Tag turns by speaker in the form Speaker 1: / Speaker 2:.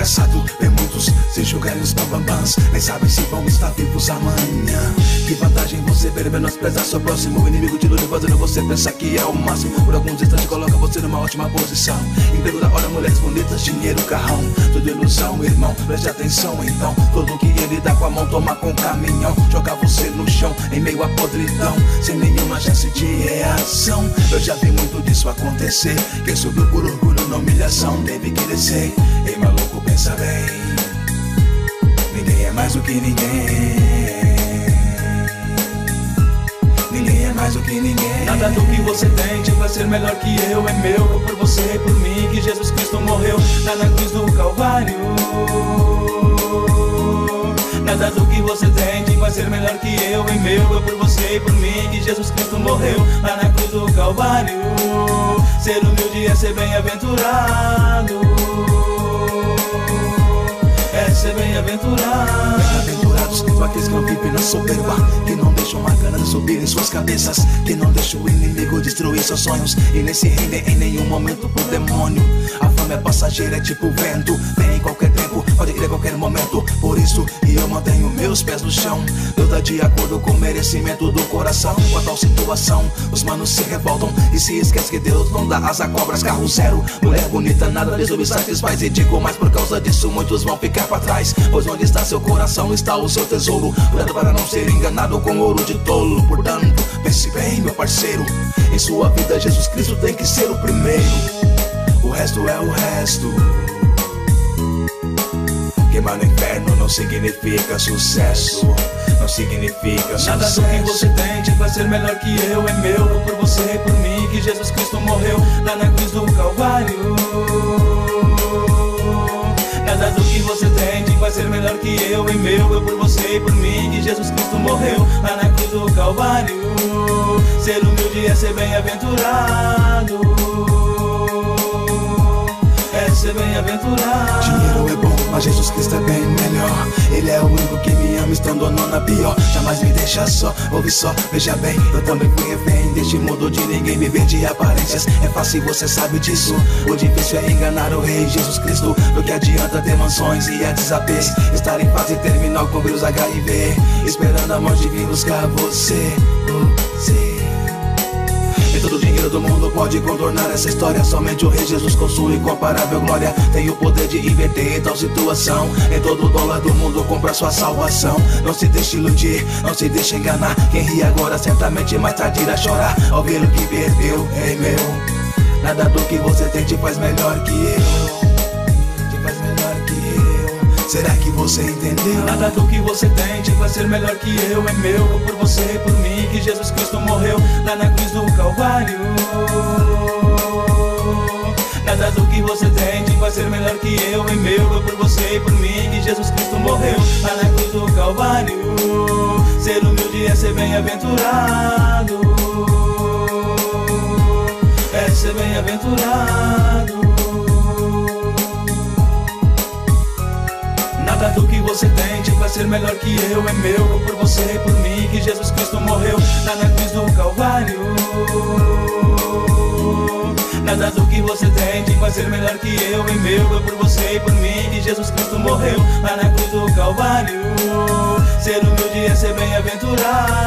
Speaker 1: engraçado ver muitos se jogarem nos bambambãs, nem sabem se vão estar vivos amanhã. Que vantagem você ver menosprezar seu próximo inimigo, te ilude fazendo você pensar que é o máximo. Por alguns instantes coloca você numa ótima posição. Emprego da hora, mulheres bonitas, dinheiro, carrão, tudo ilusão, irmão, preste atenção então. Tudo que ele dá com a mão, toma com o caminhão. Joga você no chão, em meio à podridão, sem nenhuma chance de reação. Eu já vi muito disso acontecer. Quem subiu por orgulho na humilhação teve que descer. Ei, maluco, pensa bem, ninguém é mais do que ninguém. Ninguém é mais do que ninguém. Nada do que você tem vai ser melhor que eu. É meu, por você, por mim, que Jesus Cristo morreu lá na cruz do Calvário. Nada do que você tem vai ser melhor que eu. É meu, por você, por mim, que Jesus Cristo morreu lá na cruz do Calvário. Ser humilde é ser bem-aventurado. É ser bem-aventurado. Bem-aventurados são aqueles que não vivem na soberba, que não deixam a gana de subir em suas cabeças, que não deixam o inimigo destruir seus sonhos e nem se rendem em nenhum momento pro demônio. A fama é passageira, é tipo vento, vem em qualquer tempo, pode ir a qualquer momento. Por isso eu mantenho meus pés no chão, toda de acordo com o merecimento do coração. Com a tal situação, os manos se revoltam e se esquece que Deus não dá asa a cobras. Carro zero, mulher bonita, nada lhes me satisfaz. E digo mais, por causa disso muitos vão ficar pra trás, pois onde está seu coração está o seu tesouro. Cuidado para não ser enganado com ouro de tolo. Portanto, pense bem, meu parceiro, em sua vida Jesus Cristo tem que ser o primeiro. O resto é o resto. Queimar no inferno não significa sucesso, não significa sucesso. Nada do que você tem vai ser melhor que eu. É meu, por você, por mim, que Jesus Cristo morreu lá na cruz do Calvário. Nada do que você tem vai ser melhor que eu. É meu, por você, por mim, que Jesus Cristo morreu lá na cruz do Calvário. Ser humilde é ser bem-aventurado. É ser bem-aventurado. Dinheiro é bom, mas Jesus Cristo é bem melhor. Ele é o único que me ama estando ou não na pior. Jamais me deixa só, ouve só, veja bem, eu também fui refém deste mundo de ninguém viver de aparências. É fácil, você sabe disso. O difícil é enganar o Rei Jesus Cristo. Do que adianta ter mansões e a desapês, estar em fase terminal com vírus HIV, esperando a morte vir buscar você. E todo o dinheiro do mundo pode contornar essa história. Somente o Rei Jesus com sua incomparável glória tem o poder de inverter tal situação. Em todo dólar do mundo compra sua salvação. Não se deixe iludir, não se deixe enganar. Quem ri agora certamente mais tarde irá chorar ao ver o que perdeu. Ei, meu, nada do que você tem te faz melhor que eu. Te faz melhor que eu. Será que você entendeu? Nada do que você tem vai ser melhor que eu. É meu, por você, por mim, que Jesus Cristo morreu lá na cruz do Calvário. Nada do que você tem vai ser melhor que eu. É meu, por você, por mim, que Jesus Cristo morreu lá na cruz do Calvário. Ser humilde é ser bem-aventurado. É ser bem-aventurado. Nada do que você tem vai ser melhor que eu. É meu, por você, por mim, que Jesus Cristo morreu lá na cruz do Calvário. Nada do que você tem vai ser melhor que eu. É meu, por você, por mim, que Jesus Cristo morreu lá na cruz do Calvário. Ser humilde é ser bem-aventurado.